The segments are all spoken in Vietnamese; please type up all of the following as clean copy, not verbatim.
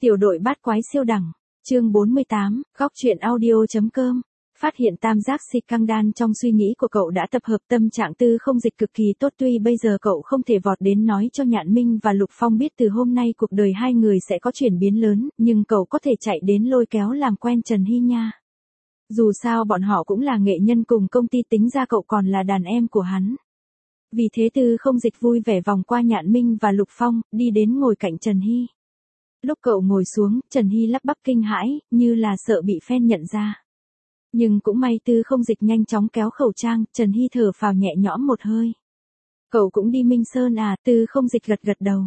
Tiểu đội bát quái siêu đẳng, chương 48, góc truyện audio.com. Phát hiện tam giác si căng đan trong suy nghĩ của cậu đã tập hợp tâm trạng Tư Không Dịch cực kỳ tốt, tuy bây giờ cậu không thể vọt đến nói cho Nhạn Minh và Lục Phong biết từ hôm nay cuộc đời hai người sẽ có chuyển biến lớn, nhưng cậu có thể chạy đến lôi kéo làm quen Trần Hy nha. Dù sao bọn họ cũng là nghệ nhân cùng công ty, tính ra cậu còn là đàn em của hắn. Vì thế Tư Không Dịch vui vẻ vòng qua Nhạn Minh và Lục Phong, đi đến ngồi cạnh Trần Hy. Lúc cậu ngồi xuống, Trần Hy lắp bắp kinh hãi, như là sợ bị fan nhận ra. Nhưng cũng may Tư Không Dịch nhanh chóng kéo khẩu trang, Trần Hy thở phào nhẹ nhõm một hơi. Cậu cũng đi Minh Sơn à? Tư Không Dịch gật gật đầu.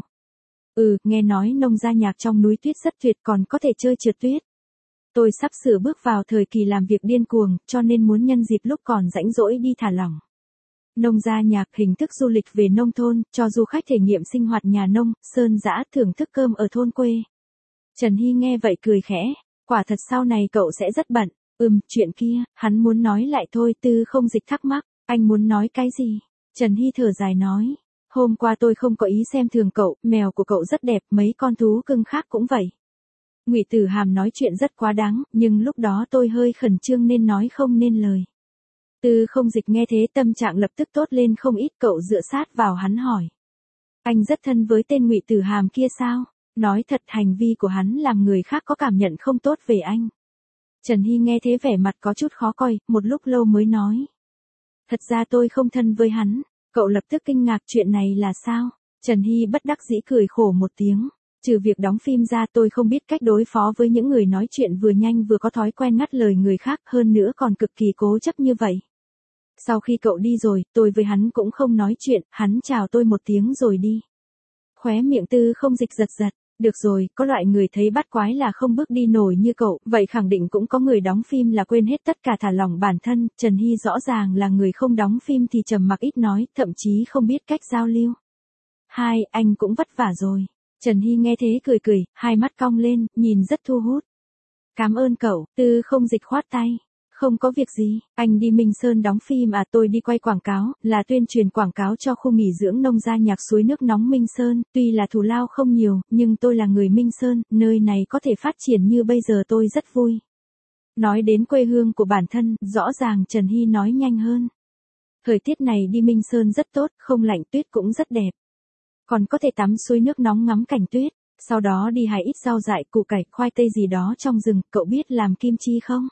Nghe nói nông gia nhạc trong núi tuyết rất tuyệt, còn có thể chơi trượt tuyết. Tôi sắp sửa bước vào thời kỳ làm việc điên cuồng, cho nên muốn nhân dịp lúc còn rãnh rỗi đi thả lỏng. Nông gia nhạc hình thức du lịch về nông thôn, cho du khách thể nghiệm sinh hoạt nhà nông, sơn dã, thưởng thức cơm ở thôn quê. Trần Hy nghe vậy cười khẽ, quả thật sau này cậu sẽ rất bận. Chuyện kia, hắn muốn nói lại thôi. Tư Không Dịch thắc mắc, anh muốn nói cái gì? Trần Hy thở dài nói, hôm qua tôi không có ý xem thường cậu, mèo của cậu rất đẹp, mấy con thú cưng khác cũng vậy. Ngụy Tử Hàm nói chuyện rất quá đáng, nhưng lúc đó tôi hơi khẩn trương nên nói không nên lời. Tư Không Dịch nghe thế tâm trạng lập tức tốt lên không ít, cậu dựa sát vào hắn hỏi. Anh rất thân với tên Ngụy Tử Hàm kia sao? Nói thật, hành vi của hắn làm người khác có cảm nhận không tốt về anh. Trần Hy nghe thế vẻ mặt có chút khó coi, một lúc lâu mới nói. Thật ra tôi không thân với hắn. Cậu lập tức kinh ngạc, chuyện này là sao? Trần Hy bất đắc dĩ cười khổ một tiếng. Trừ việc đóng phim ra, tôi không biết cách đối phó với những người nói chuyện vừa nhanh vừa có thói quen ngắt lời người khác, hơn nữa còn cực kỳ cố chấp như vậy. Sau khi cậu đi rồi, tôi với hắn cũng không nói chuyện, hắn chào tôi một tiếng rồi đi. Khóe miệng Tư Không Dịch giật giật. Được rồi, có loại người thấy bắt quái là không bước đi nổi như cậu, vậy khẳng định cũng có người đóng phim là quên hết tất cả, thả lỏng bản thân. Trần Hy rõ ràng là người không đóng phim thì trầm mặc ít nói, thậm chí không biết cách giao lưu. Anh cũng vất vả rồi. Trần Hy nghe thế cười cười, hai mắt cong lên, nhìn rất thu hút. Cảm ơn cậu. Tư Không Dịch khoát tay. Không có việc gì, anh đi Minh Sơn đóng phim à? Tôi đi quay quảng cáo, là tuyên truyền quảng cáo cho khu nghỉ dưỡng nông gia nhạc suối nước nóng Minh Sơn, tuy là thù lao không nhiều, nhưng tôi là người Minh Sơn, nơi này có thể phát triển như bây giờ tôi rất vui. Nói đến quê hương của bản thân, rõ ràng Trần Hy nói nhanh hơn. Thời tiết này đi Minh Sơn rất tốt, không lạnh, tuyết cũng rất đẹp. Còn có thể tắm suối nước nóng ngắm cảnh tuyết, sau đó đi hái ít rau dại, củ cải, khoai tây gì đó trong rừng. Cậu biết làm kim chi không?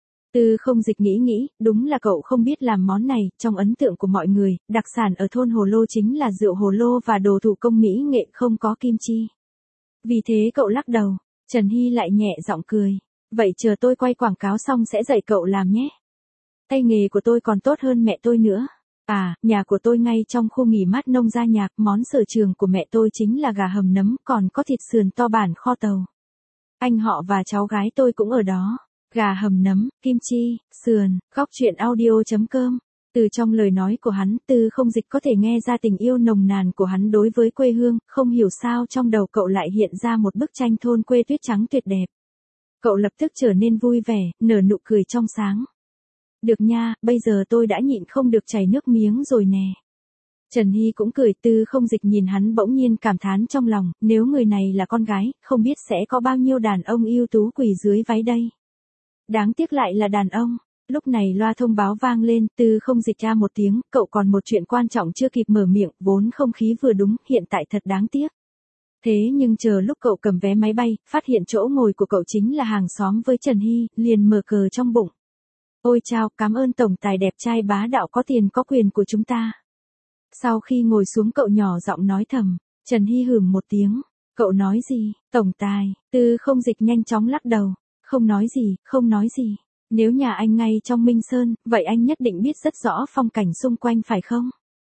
Tư Không Dịch nghĩ, đúng là cậu không biết làm món này. Trong ấn tượng của mọi người, đặc sản ở thôn Hồ Lô chính là rượu hồ lô và đồ thủ công mỹ nghệ, không có kim chi. Vì thế cậu lắc đầu. Trần Hy lại nhẹ giọng cười. Vậy chờ tôi quay quảng cáo xong sẽ dạy cậu làm nhé. Tay nghề của tôi còn tốt hơn mẹ tôi nữa. Nhà của tôi ngay trong khu nghỉ mát nông gia nhạc, món sở trường của mẹ tôi chính là gà hầm nấm, còn có thịt sườn to bản kho tàu. Anh họ và cháu gái tôi cũng ở đó. Gà hầm nấm, kim chi, sườn, góc truyện audio.com. Từ trong lời nói của hắn, Tư Không Dịch có thể nghe ra tình yêu nồng nàn của hắn đối với quê hương, không hiểu sao trong đầu cậu lại hiện ra một bức tranh thôn quê tuyết trắng tuyệt đẹp. Cậu lập tức trở nên vui vẻ, nở nụ cười trong sáng. Được nha, bây giờ tôi đã nhịn không được chảy nước miếng rồi nè. Trần Hy cũng cười. Tư Không Dịch nhìn hắn bỗng nhiên cảm thán trong lòng, nếu người này là con gái, không biết sẽ có bao nhiêu đàn ông ưu tú quỳ dưới váy đây. Đáng tiếc lại là đàn ông. Lúc này loa thông báo vang lên, Tư Không Dịch ra một tiếng, cậu còn một chuyện quan trọng chưa kịp mở miệng, vốn không khí vừa đúng, hiện tại thật đáng tiếc. Thế nhưng chờ lúc cậu cầm vé máy bay, phát hiện chỗ ngồi của cậu chính là hàng xóm với Trần Hy, liền mở cờ trong bụng. Ôi chao, cảm ơn tổng tài đẹp trai bá đạo có tiền có quyền của chúng ta. Sau khi ngồi xuống cậu nhỏ giọng nói thầm. Trần Hy hửm một tiếng. Cậu nói gì? Tổng tài? Tư Không Dịch nhanh chóng lắc đầu. Không nói gì. Nếu nhà anh ngay trong Minh Sơn, vậy anh nhất định biết rất rõ phong cảnh xung quanh phải không?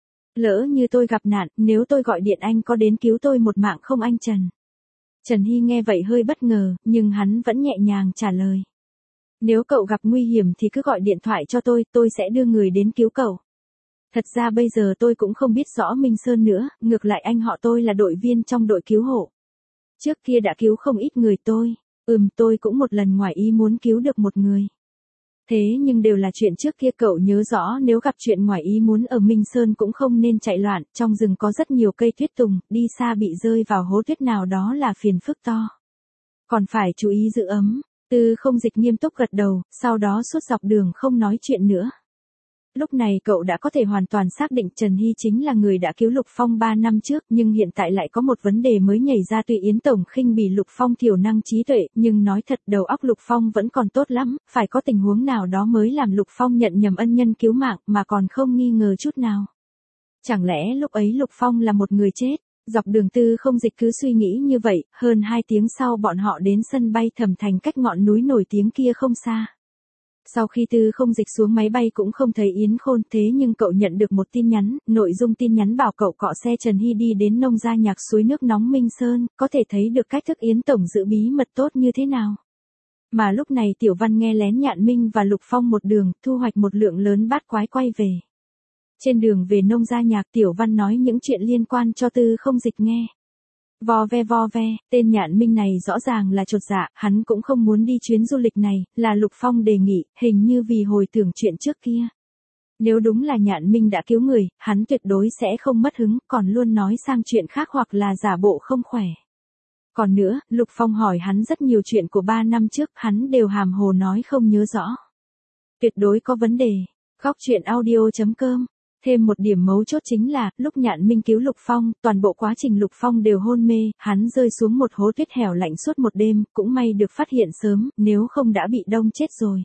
Lỡ như tôi gặp nạn, nếu tôi gọi điện anh có đến cứu tôi một mạng không anh Trần? Trần Hy nghe vậy hơi bất ngờ, nhưng hắn vẫn nhẹ nhàng trả lời. Nếu cậu gặp nguy hiểm thì cứ gọi điện thoại cho tôi sẽ đưa người đến cứu cậu. Thật ra bây giờ tôi cũng không biết rõ Minh Sơn nữa, ngược lại anh họ tôi là đội viên trong đội cứu hộ. Trước kia đã cứu không ít người tôi cũng một lần ngoài ý muốn cứu được một người. Thế nhưng đều là chuyện trước kia, cậu nhớ rõ nếu gặp chuyện ngoài ý muốn ở Minh Sơn cũng không nên chạy loạn, trong rừng có rất nhiều cây tuyết tùng, đi xa bị rơi vào hố tuyết nào đó là phiền phức to. Còn phải chú ý giữ ấm. Tư Không Dịch nghiêm túc gật đầu, sau đó suốt dọc đường không nói chuyện nữa. Lúc này cậu đã có thể hoàn toàn xác định Trần Hy chính là người đã cứu Lục Phong 3 năm trước, nhưng hiện tại lại có một vấn đề mới nhảy ra. Tuy Yến Tổng khinh bỉ Lục Phong thiểu năng trí tuệ, nhưng nói thật đầu óc Lục Phong vẫn còn tốt lắm, phải có tình huống nào đó mới làm Lục Phong nhận nhầm ân nhân cứu mạng mà còn không nghi ngờ chút nào. Chẳng lẽ lúc ấy Lục Phong là một người chết? Dọc đường Tư Không Dịch cứ suy nghĩ như vậy, hơn 2 tiếng sau bọn họ đến sân bay Thẩm Thành cách ngọn núi nổi tiếng kia không xa. Sau khi Tư Không Dịch xuống máy bay cũng không thấy Yến Khôn, thế nhưng cậu nhận được một tin nhắn, nội dung tin nhắn bảo cậu cọ xe Trần Hy đi đến nông gia nhạc suối nước nóng Minh Sơn, có thể thấy được cách thức Yến Tổng giữ bí mật tốt như thế nào. Mà lúc này Tiểu Văn nghe lén Nhạn Minh và Lục Phong một đường, thu hoạch một lượng lớn bát quái quay về. Trên đường về nông gia nhạc Tiểu Văn nói những chuyện liên quan cho Tư Không Dịch nghe. Vo ve, tên Nhạn Minh này rõ ràng là chột dạ, hắn cũng không muốn đi chuyến du lịch này, là Lục Phong đề nghị, hình như vì hồi tưởng chuyện trước kia. Nếu đúng là Nhạn Minh đã cứu người, hắn tuyệt đối sẽ không mất hứng, còn luôn nói sang chuyện khác hoặc là giả bộ không khỏe. Còn nữa, Lục Phong hỏi hắn rất nhiều chuyện của 3 năm trước, hắn đều hàm hồ nói không nhớ rõ. Tuyệt đối có vấn đề. Góc truyện audio.com. Thêm một điểm mấu chốt chính là, lúc Nhạn Minh cứu Lục Phong, toàn bộ quá trình Lục Phong đều hôn mê, hắn rơi xuống một hố tuyết hẻo lạnh suốt một đêm, cũng may được phát hiện sớm, nếu không đã bị đông chết rồi.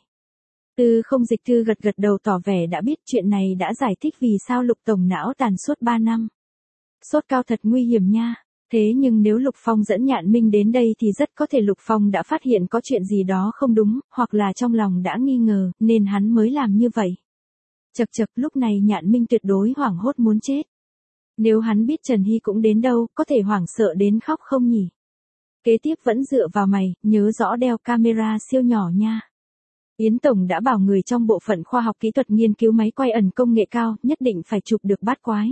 Tư Không Dịch Thư gật đầu tỏ vẻ đã biết, chuyện này đã giải thích vì sao Lục Tổng não tàn suốt 3 năm. Sốt cao thật nguy hiểm nha. Thế nhưng nếu Lục Phong dẫn Nhạn Minh đến đây thì rất có thể Lục Phong đã phát hiện có chuyện gì đó không đúng, hoặc là trong lòng đã nghi ngờ, nên hắn mới làm như vậy. Chậc, lúc này Nhạn Minh tuyệt đối hoảng hốt muốn chết. Nếu hắn biết Trần Hy cũng đến đâu, có thể hoảng sợ đến khóc không nhỉ? Kế tiếp vẫn dựa vào mày, nhớ rõ đeo camera siêu nhỏ nha. Yến Tổng đã bảo người trong bộ phận khoa học kỹ thuật nghiên cứu máy quay ẩn công nghệ cao, nhất định phải chụp được bát quái.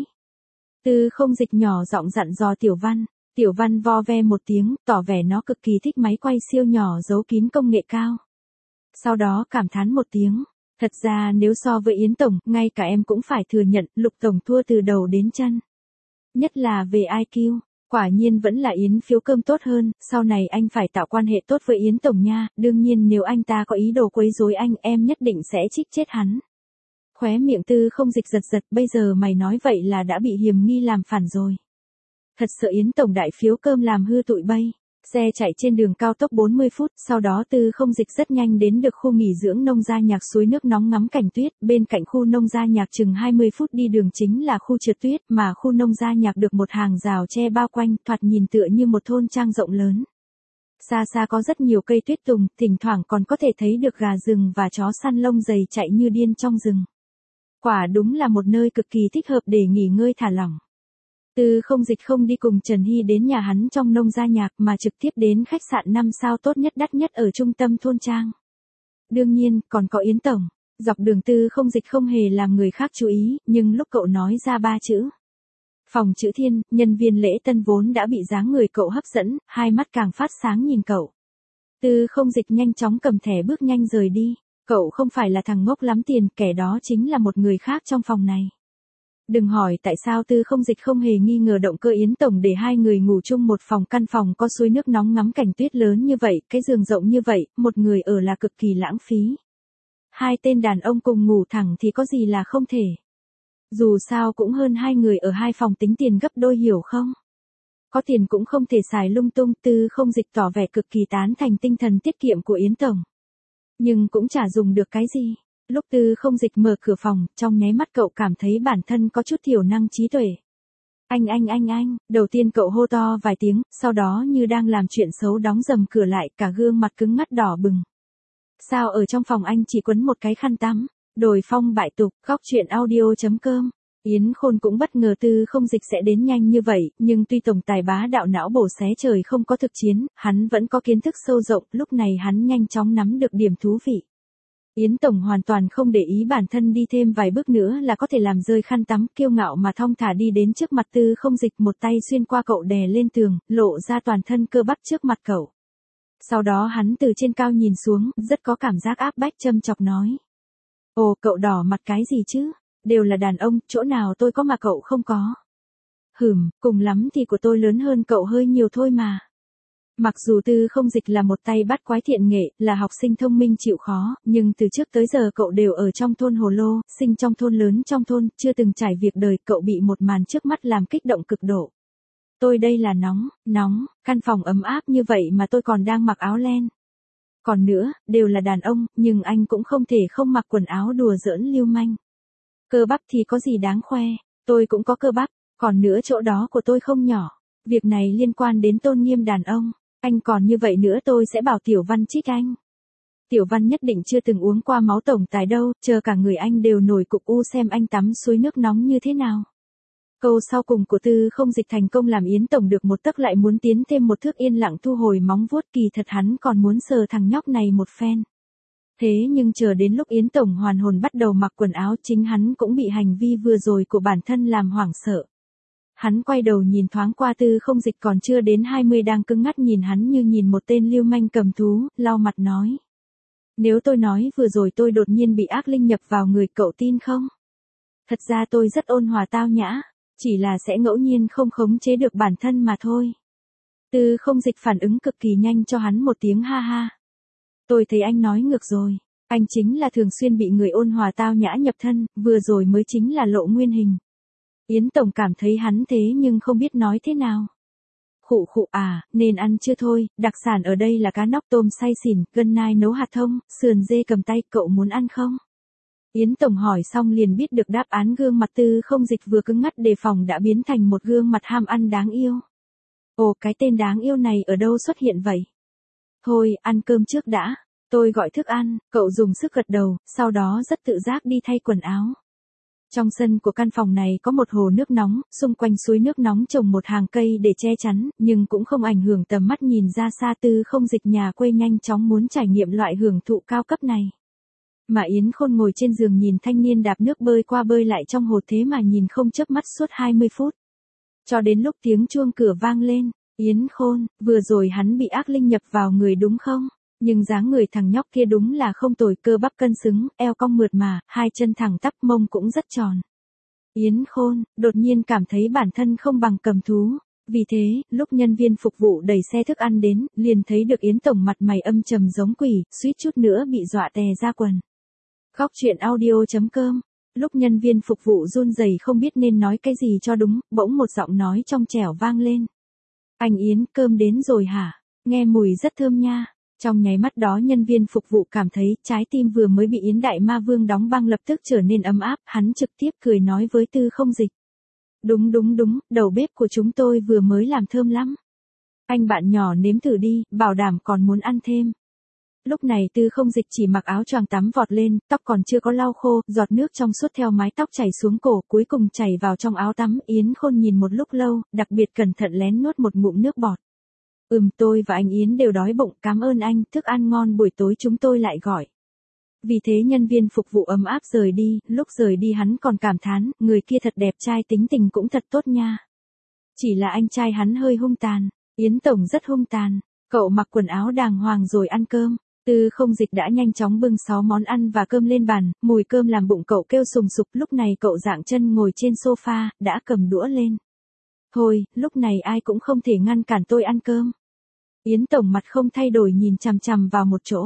Tư Không Dịch nhỏ giọng dặn dò Tiểu Văn. Tiểu Văn vo ve một tiếng, tỏ vẻ nó cực kỳ thích máy quay siêu nhỏ giấu kín công nghệ cao. Sau đó cảm thán một tiếng. Thật ra nếu so với Yến Tổng, ngay cả em cũng phải thừa nhận, Lục Tổng thua từ đầu đến chân. Nhất là về IQ, quả nhiên vẫn là Yến phiếu cơm tốt hơn, sau này anh phải tạo quan hệ tốt với Yến Tổng nha, đương nhiên nếu anh ta có ý đồ quấy rối anh, em nhất định sẽ trích chết hắn. Khóe miệng Tư Không Dịch giật, bây giờ mày nói vậy là đã bị hiềm nghi làm phản rồi. Thật sợ Yến Tổng đại phiếu cơm làm hư tụi bay. Xe chạy trên đường cao tốc 40 phút, sau đó Tư Không Dịch rất nhanh đến được khu nghỉ dưỡng nông gia nhạc suối nước nóng ngắm cảnh tuyết, bên cạnh khu nông gia nhạc chừng 20 phút đi đường chính là khu trượt tuyết, mà khu nông gia nhạc được một hàng rào che bao quanh, thoạt nhìn tựa như một thôn trang rộng lớn. Xa xa có rất nhiều cây tuyết tùng, thỉnh thoảng còn có thể thấy được gà rừng và chó săn lông dày chạy như điên trong rừng. Quả đúng là một nơi cực kỳ thích hợp để nghỉ ngơi thả lỏng. Tư Không Dịch không đi cùng Trần Hy đến nhà hắn trong nông gia nhạc mà trực tiếp đến khách sạn 5 sao tốt nhất đắt nhất ở trung tâm thôn trang. Đương nhiên, còn có Yến Tổng. Dọc đường Tư Không Dịch không hề làm người khác chú ý, nhưng lúc cậu nói ra 3 chữ. Phòng chữ Thiên, nhân viên lễ tân vốn đã bị dáng người cậu hấp dẫn, hai mắt càng phát sáng nhìn cậu. Tư Không Dịch nhanh chóng cầm thẻ bước nhanh rời đi. Cậu không phải là thằng ngốc lắm tiền, kẻ đó chính là một người khác trong phòng này. Đừng hỏi tại sao Tư Không Dịch không hề nghi ngờ động cơ Yến Tổng để hai người ngủ chung một phòng, căn phòng có suối nước nóng ngắm cảnh tuyết lớn như vậy, cái giường rộng như vậy, một người ở là cực kỳ lãng phí. Hai tên đàn ông cùng ngủ thẳng thì có gì là không thể. Dù sao cũng hơn hai người ở hai phòng, tính tiền gấp đôi hiểu không? Có tiền cũng không thể xài lung tung. Tư Không Dịch tỏ vẻ cực kỳ tán thành tinh thần tiết kiệm của Yến Tổng. Nhưng cũng chả dùng được cái gì. Lúc Tư Không Dịch mở cửa phòng, trong nháy mắt cậu cảm thấy bản thân có chút thiểu năng trí tuệ. Anh, đầu tiên cậu hô to vài tiếng, sau đó như đang làm chuyện xấu đóng dầm cửa lại, cả gương mặt cứng ngắt đỏ bừng. Sao ở trong phòng anh chỉ quấn một cái khăn tắm? Đồi phong bại tục, góc truyện audio.com. Yến Khôn cũng bất ngờ Tư Không Dịch sẽ đến nhanh như vậy, nhưng tuy tổng tài bá đạo não bổ xé trời không có thực chiến, hắn vẫn có kiến thức sâu rộng, lúc này hắn nhanh chóng nắm được điểm thú vị. Yến Tổng hoàn toàn không để ý bản thân đi thêm vài bước nữa là có thể làm rơi khăn tắm, kiêu ngạo mà thong thả đi đến trước mặt Tư Không Dịch, một tay xuyên qua cậu đè lên tường, lộ ra toàn thân cơ bắp trước mặt cậu. Sau đó hắn từ trên cao nhìn xuống, rất có cảm giác áp bách, châm chọc nói. Ồ, cậu đỏ mặt cái gì chứ? Đều là đàn ông, chỗ nào tôi có mà cậu không có? Cùng lắm thì của tôi lớn hơn cậu hơi nhiều thôi mà. Mặc dù Tư Không Dịch là một tay bắt quái thiện nghệ, là học sinh thông minh chịu khó, nhưng từ trước tới giờ cậu đều ở trong thôn Hồ Lô, sinh trong thôn lớn trong thôn, chưa từng trải việc đời, cậu bị một màn trước mắt làm kích động cực độ. Tôi đây là nóng, căn phòng ấm áp như vậy mà tôi còn đang mặc áo len. Còn nữa, đều là đàn ông, nhưng anh cũng không thể không mặc quần áo đùa giỡn lưu manh. Cơ bắp thì có gì đáng khoe, tôi cũng có cơ bắp, còn nữa chỗ đó của tôi không nhỏ. Việc này liên quan đến tôn nghiêm đàn ông, anh còn như vậy nữa tôi sẽ bảo Tiểu Văn trích anh. Tiểu Văn nhất định chưa từng uống qua máu tổng tài đâu, chờ cả người anh đều nổi cục u xem anh tắm suối nước nóng như thế nào. Câu sau cùng của Tư Không Dịch thành công làm Yến Tổng được một tấc lại muốn tiến thêm một thước, yên lặng thu hồi móng vuốt, kỳ thật hắn còn muốn sờ thằng nhóc này một phen. Thế nhưng chờ đến lúc Yến Tổng hoàn hồn bắt đầu mặc quần áo, chính hắn cũng bị hành vi vừa rồi của bản thân làm hoảng sợ. Hắn quay đầu nhìn thoáng qua Tư Không Dịch còn chưa đến 20 đang cứng ngắt nhìn hắn như nhìn một tên lưu manh cầm thú, lau mặt nói. Nếu tôi nói vừa rồi tôi đột nhiên bị ác linh nhập vào người, cậu tin không? Thật ra tôi rất ôn hòa tao nhã, chỉ là sẽ ngẫu nhiên không khống chế được bản thân mà thôi. Tư Không Dịch phản ứng cực kỳ nhanh cho hắn một tiếng ha ha. Tôi thấy anh nói ngược rồi, anh chính là thường xuyên bị người ôn hòa tao nhã nhập thân, vừa rồi mới chính là lộ nguyên hình. Yến Tổng cảm thấy hắn thế nhưng không biết nói thế nào. Khụ khụ à, nên ăn chưa thôi, đặc sản ở đây là cá nóc tôm xay xỉn, gân nai nấu hạt thông, sườn dê cầm tay, cậu muốn ăn không? Yến Tổng hỏi xong liền biết được đáp án, gương mặt Tư Không Dịch vừa cứng ngắt đề phòng đã biến thành một gương mặt ham ăn đáng yêu. Ồ, cái tên đáng yêu này ở đâu xuất hiện vậy? Thôi, ăn cơm trước đã, tôi gọi thức ăn, cậu dùng sức gật đầu, sau đó rất tự giác đi thay quần áo. Trong sân của căn phòng này có một hồ nước nóng, xung quanh suối nước nóng trồng một hàng cây để che chắn, nhưng cũng không ảnh hưởng tầm mắt nhìn ra xa. Tư Không Dịch nhà quê nhanh chóng muốn trải nghiệm loại hưởng thụ cao cấp này. Mà Yến Khôn ngồi trên giường nhìn thanh niên đạp nước bơi qua bơi lại trong hồ, thế mà nhìn không chớp mắt suốt 20 phút. Cho đến lúc tiếng chuông cửa vang lên, Yến Khôn, vừa rồi hắn bị ác linh nhập vào người đúng không? Nhưng dáng người thằng nhóc kia đúng là không tồi, cơ bắp cân xứng, eo cong mượt mà, hai chân thẳng tắp, mông cũng rất tròn. Yến Khôn, đột nhiên cảm thấy bản thân không bằng cầm thú. Vì thế, lúc nhân viên phục vụ đẩy xe thức ăn đến, liền thấy được Yến Tổng mặt mày âm trầm giống quỷ, suýt chút nữa bị dọa tè ra quần. Góc truyện audio.com. Lúc nhân viên phục vụ run rẩy không biết nên nói cái gì cho đúng, bỗng một giọng nói trong trẻo vang lên. Anh Yến, cơm đến rồi hả? Nghe mùi rất thơm nha. Trong nháy mắt đó nhân viên phục vụ cảm thấy trái tim vừa mới bị Yến Đại Ma Vương đóng băng lập tức trở nên ấm áp, hắn trực tiếp cười nói với Tư Không Dịch. Đúng, đầu bếp của chúng tôi vừa mới làm thơm lắm. Anh bạn nhỏ nếm thử đi, bảo đảm còn muốn ăn thêm. Lúc này Tư Không Dịch chỉ mặc áo choàng tắm vọt lên, tóc còn chưa có lau khô, giọt nước trong suốt theo mái tóc chảy xuống cổ, cuối cùng chảy vào trong áo tắm. Yến Khôn nhìn một lúc lâu, đặc biệt cẩn thận lén nuốt một ngụm nước bọt. Tôi và anh Yến đều đói bụng, cảm ơn anh, thức ăn ngon buổi tối chúng tôi lại gọi. Vì thế nhân viên phục vụ ấm áp rời đi, lúc rời đi hắn còn cảm thán, người kia thật đẹp trai, tính tình cũng thật tốt nha. Chỉ là anh trai hắn hơi hung tàn, Yến Tổng rất hung tàn, cậu mặc quần áo đàng hoàng rồi ăn cơm. Tư Không Dịch đã nhanh chóng bưng 6 món ăn và cơm lên bàn, mùi cơm làm bụng cậu kêu sùng sục, lúc này cậu dạng chân ngồi trên sofa, đã cầm đũa lên. Thôi, lúc này ai cũng không thể ngăn cản tôi ăn cơm. Yến Tổng mặt không thay đổi nhìn chằm chằm vào một chỗ.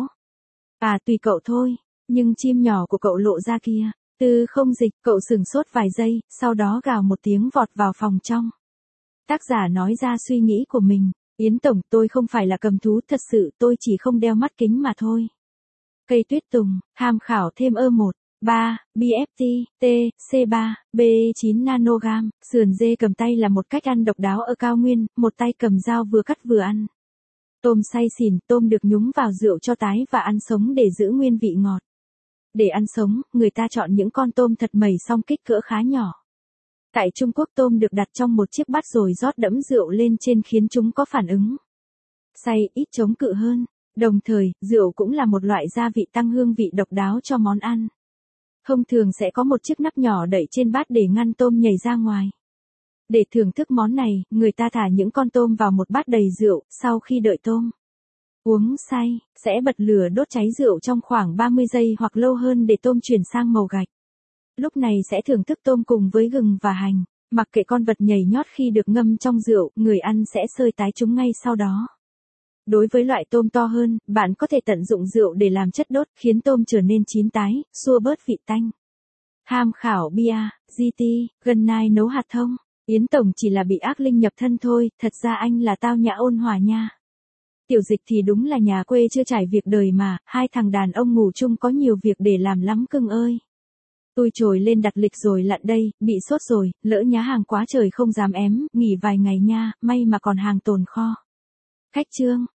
À tùy cậu thôi, nhưng chim nhỏ của cậu lộ ra kia. Tư Không Dịch, cậu sửng sốt vài giây, sau đó gào một tiếng vọt vào phòng trong. Tác giả nói ra suy nghĩ của mình. Yến Tổng, tôi không phải là cầm thú, thật sự tôi chỉ không đeo mắt kính mà thôi. Cây tuyết tùng, tham khảo thêm E1, 3, BFT, T, C3, B9 nanogam, sườn dê cầm tay là một cách ăn độc đáo ở cao nguyên, một tay cầm dao vừa cắt vừa ăn. Tôm xay xỉn, tôm được nhúng vào rượu cho tái và ăn sống để giữ nguyên vị ngọt. Để ăn sống, người ta chọn những con tôm thật mẩy song kích cỡ khá nhỏ. Tại Trung Quốc tôm được đặt trong một chiếc bát rồi rót đẫm rượu lên trên khiến chúng có phản ứng say, ít chống cự hơn. Đồng thời, rượu cũng là một loại gia vị tăng hương vị độc đáo cho món ăn. Thông thường sẽ có một chiếc nắp nhỏ đậy trên bát để ngăn tôm nhảy ra ngoài. Để thưởng thức món này, người ta thả những con tôm vào một bát đầy rượu, sau khi đợi tôm uống say, sẽ bật lửa đốt cháy rượu trong khoảng 30 giây hoặc lâu hơn để tôm chuyển sang màu gạch. Lúc này sẽ thưởng thức tôm cùng với gừng và hành, mặc kệ con vật nhảy nhót khi được ngâm trong rượu, người ăn sẽ sơi tái chúng ngay sau đó. Đối với loại tôm to hơn, bạn có thể tận dụng rượu để làm chất đốt, khiến tôm trở nên chín tái, xua bớt vị tanh. Tham khảo bia, GT, gần nai nấu hạt thông. Yến Tổng chỉ là bị ác linh nhập thân thôi, thật ra anh là tao nhã ôn hòa nha. Tiểu Dịch thì đúng là nhà quê chưa trải việc đời mà, hai thằng đàn ông ngủ chung có nhiều việc để làm lắm cưng ơi. Tôi trồi lên đặt lịch rồi lận đây, bị sốt rồi, lỡ nhá hàng quá trời không dám ém, nghỉ vài ngày nha, may mà còn hàng tồn kho. Khách Trương.